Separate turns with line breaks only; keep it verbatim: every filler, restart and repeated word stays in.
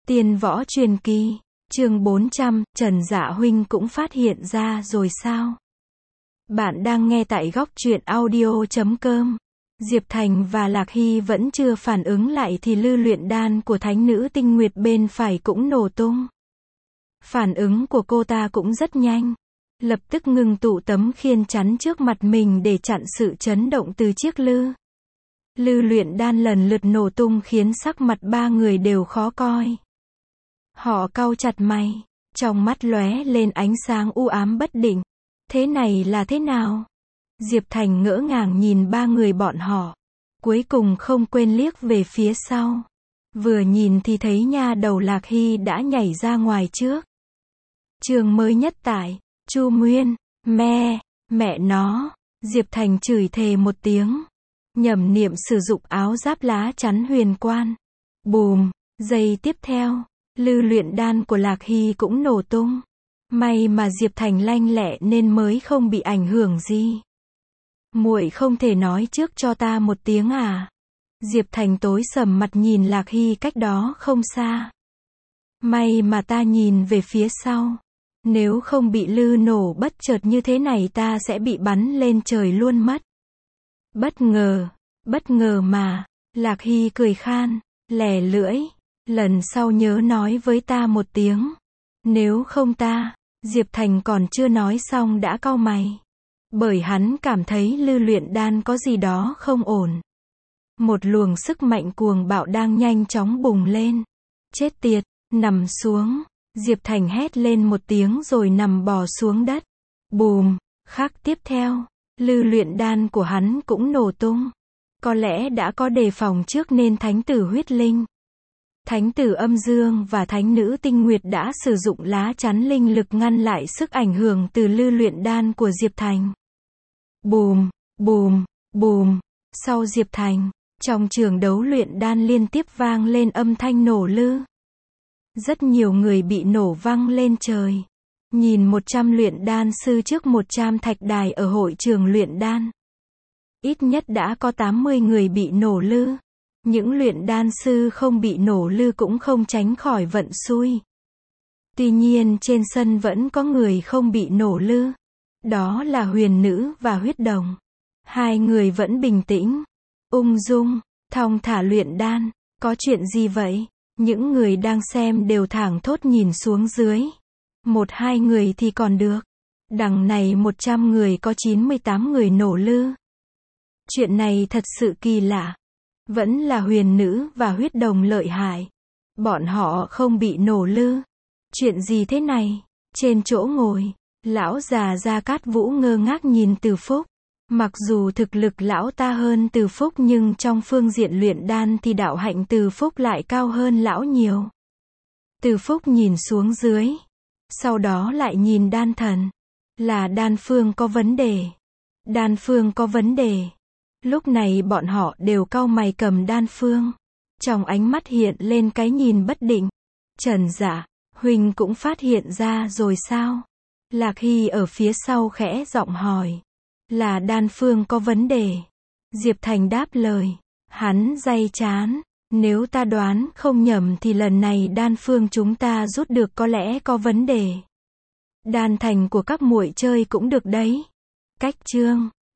Tiên võ truyền kỳ, chương bốn trăm, Trần Dạ Huynh cũng phát hiện ra rồi sao? Bạn đang nghe tại góc truyện audio chấm com. Diệp Thành và Lạc Hy vẫn chưa phản ứng lại thì lư luyện đan của thánh nữ tinh nguyệt bên phải cũng nổ tung. Phản ứng của cô ta cũng rất nhanh. Lập tức ngừng tụ tấm khiên chắn trước mặt mình để chặn sự chấn động từ chiếc lư. Lư luyện đan lần lượt nổ tung khiến sắc mặt ba người đều khó coi. Họ cau chặt mày, trong mắt lóe lên ánh sáng u ám bất định. Thế này là thế nào? Diệp Thành ngỡ ngàng nhìn ba người bọn họ. Cuối cùng không quên liếc về phía sau. Vừa nhìn thì thấy nha đầu Lạc Hy đã nhảy ra ngoài trước. Chương mới nhất tại Chu Nguyên, me, mẹ nó. Diệp Thành chửi thề một tiếng. Nhẩm niệm sử dụng áo giáp lá chắn huyền quan. Bùm, giây tiếp theo, lư luyện đan của Lạc Hy cũng nổ tung. May mà Diệp Thành lanh lẹ nên mới không bị ảnh hưởng gì. Muội không thể nói trước cho ta một tiếng à? Diệp Thành tối sầm mặt nhìn Lạc Hy cách đó không xa. May mà ta nhìn về phía sau. Nếu không bị lư nổ bất chợt như thế này ta sẽ bị bắn lên trời luôn mất. Bất ngờ, bất ngờ mà. Lạc Hy cười khan, lè lưỡi. Lần sau nhớ nói với ta một tiếng. Nếu không ta, Diệp Thành còn chưa nói xong đã cau mày. Bởi hắn cảm thấy lư luyện đan có gì đó không ổn. Một luồng sức mạnh cuồng bạo đang nhanh chóng bùng lên. Chết tiệt, nằm xuống. Diệp Thành hét lên một tiếng rồi nằm bò xuống đất. Bùm, khắc tiếp theo, lư luyện đan của hắn cũng nổ tung. Có lẽ đã có đề phòng trước nên thánh tử huyết linh, thánh tử âm dương và thánh nữ tinh nguyệt đã sử dụng lá chắn linh lực ngăn lại sức ảnh hưởng từ lư luyện đan của Diệp Thành. Bùm, bùm, bùm. Sau Diệp Thành, trong trường đấu luyện đan liên tiếp vang lên âm thanh nổ lư. Rất nhiều người bị nổ văng lên trời. Nhìn một trăm luyện đan sư trước một trăm thạch đài ở hội trường luyện đan. Ít nhất đã có tám mươi người bị nổ lư. Những luyện đan sư không bị nổ lư cũng không tránh khỏi vận xui. Tuy nhiên trên sân vẫn có người không bị nổ lư. Đó là huyền nữ và huyết đồng. Hai người vẫn bình tĩnh, ung dung, thong thả luyện đan. Có chuyện gì vậy? Những người đang xem đều thảng thốt nhìn xuống dưới. Một hai người thì còn được. Đằng này một trăm người có chín mươi tám người nổ lư. Chuyện này thật sự kỳ lạ. Vẫn là huyền nữ và huyết đồng lợi hại. Bọn họ không bị nổ lư. Chuyện gì thế này? Trên chỗ ngồi, lão già Gia Cát Vũ ngơ ngác nhìn Từ Phúc. Mặc dù thực lực lão ta hơn Từ Phúc nhưng trong phương diện luyện đan thì đạo hạnh Từ Phúc lại cao hơn lão nhiều. Từ Phúc nhìn xuống dưới. Sau đó lại nhìn đan thần. Là đan phương có vấn đề. Đan phương có vấn đề. Lúc này bọn họ đều cau mày cầm đan phương. Trong ánh mắt hiện lên cái nhìn bất định. Trần Dạ Huynh cũng phát hiện ra rồi sao? Lạc Hy ở phía sau khẽ giọng hỏi. Là đan phương có vấn đề. Diệp Thành đáp lời. Hắn day chán. Nếu ta đoán không nhầm thì lần này đan phương chúng ta rút được có lẽ có vấn đề. Đan thành của các muội chơi cũng được đấy. Cách chương